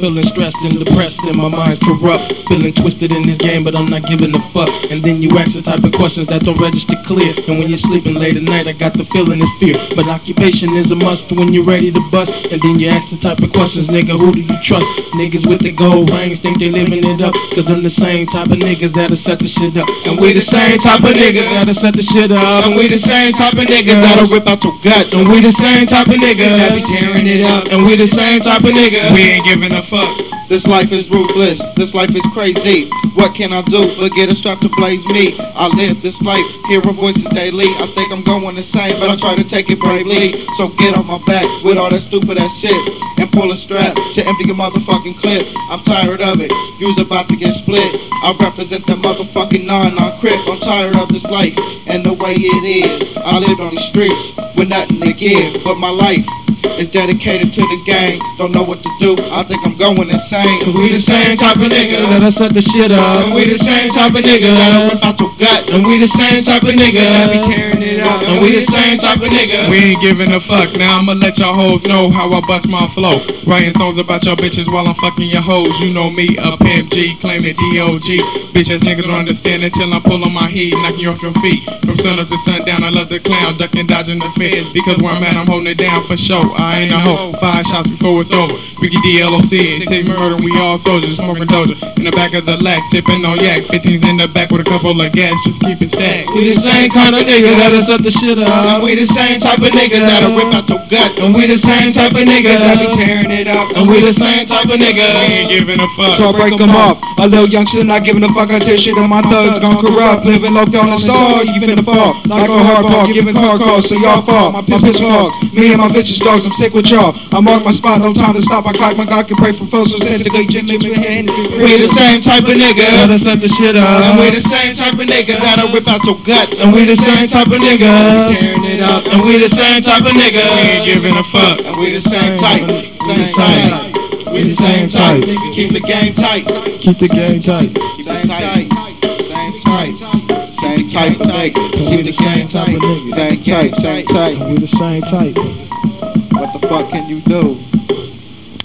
feeling stressed and depressed and my mind's corrupt. Feeling twisted in this game, but I'm not giving a fuck. And then you ask the type of questions that don't register clear. And when you're sleeping late at night, I got the feeling it's fear. But occupation is a must when you're ready to bust. And then you ask the type of questions, nigga, who do you trust? Niggas with the gold rings think they living it up. Cause I'm the same type of niggas that'll set the shit up. And we the same type of niggas that'll set the shit up. And we the same type of niggas that'll rip out your guts. And we the same type of niggas that be tearing it up. And we the same type of niggas, we ain't giving a fuck. This life is ruthless, this life is crazy. What can I do but get a strap to blaze me? I live this life, hear her voices daily. I think I'm going insane, but I try to take it bravely. So get on my back with all that stupid ass shit and pull a strap to empty your motherfucking clip. I'm tired of it, you's about to get split. I represent that motherfucking non-crip. I'm tired of this life and the way it is. I lived on the streets with nothing to give but my life is dedicated to this game. Don't know what to do, I think I'm going insane. And we the same type of nigga that'll set the shit up. And we the same type of nigga that'll rip out your guts. And we the same type of nigga that be tearing it up. And we the same type of nigga, we ain't giving a fuck. Now I'ma let y'all hoes know how I bust my flow. Writing songs about y'all bitches while I'm fucking your hoes. You know me, a Pimp G, claiming DOG. Bitch ass niggas don't understand until I'm pulling my heat, knocking you off your feet. From sun up to sundown, I love the clown, ducking, dodging the feds. Because where I'm at, I'm holding it down for show. I ain't a hoe. 5 shots before it's over. Ricky DLOC, sick murder, we all soldiers, smoking doja. In the back of the lack, sipping on yak. 15's in the back with a couple of gas, just keep it stacked. We the same kind of nigga that'll set the shit up. And we the same type of nigga that'll rip out your guts. And we the same type of nigga that be tearing it up. And we the same type of nigga, we ain't giving a fuck. So I break them up. A little young shit not giving a fuck. I tell shit that my thugs gon' corrupt. Living low down the soil, you finna fall. Like a hard ball, giving car calls, so y'all fall. My bitch hogs, me and my bitches dogs, I'm sick with y'all. I mark my spot, no time to stop. I cock my God can pray for folks who said to go gently with hands. we the same type of nigga that'll set the shit up. And we the same type of nigga that'll rip out your guts. And we the same type of nigga tearing it up. And we the same type of nigga, we ain't giving a fuck. And we the same type. Same type. We the same type. Keep the game tight. Keep the game tight. Same type. Same type. Same type of nigga. Keep the same type. Same type. Same type. We the same type. What the fuck can you do?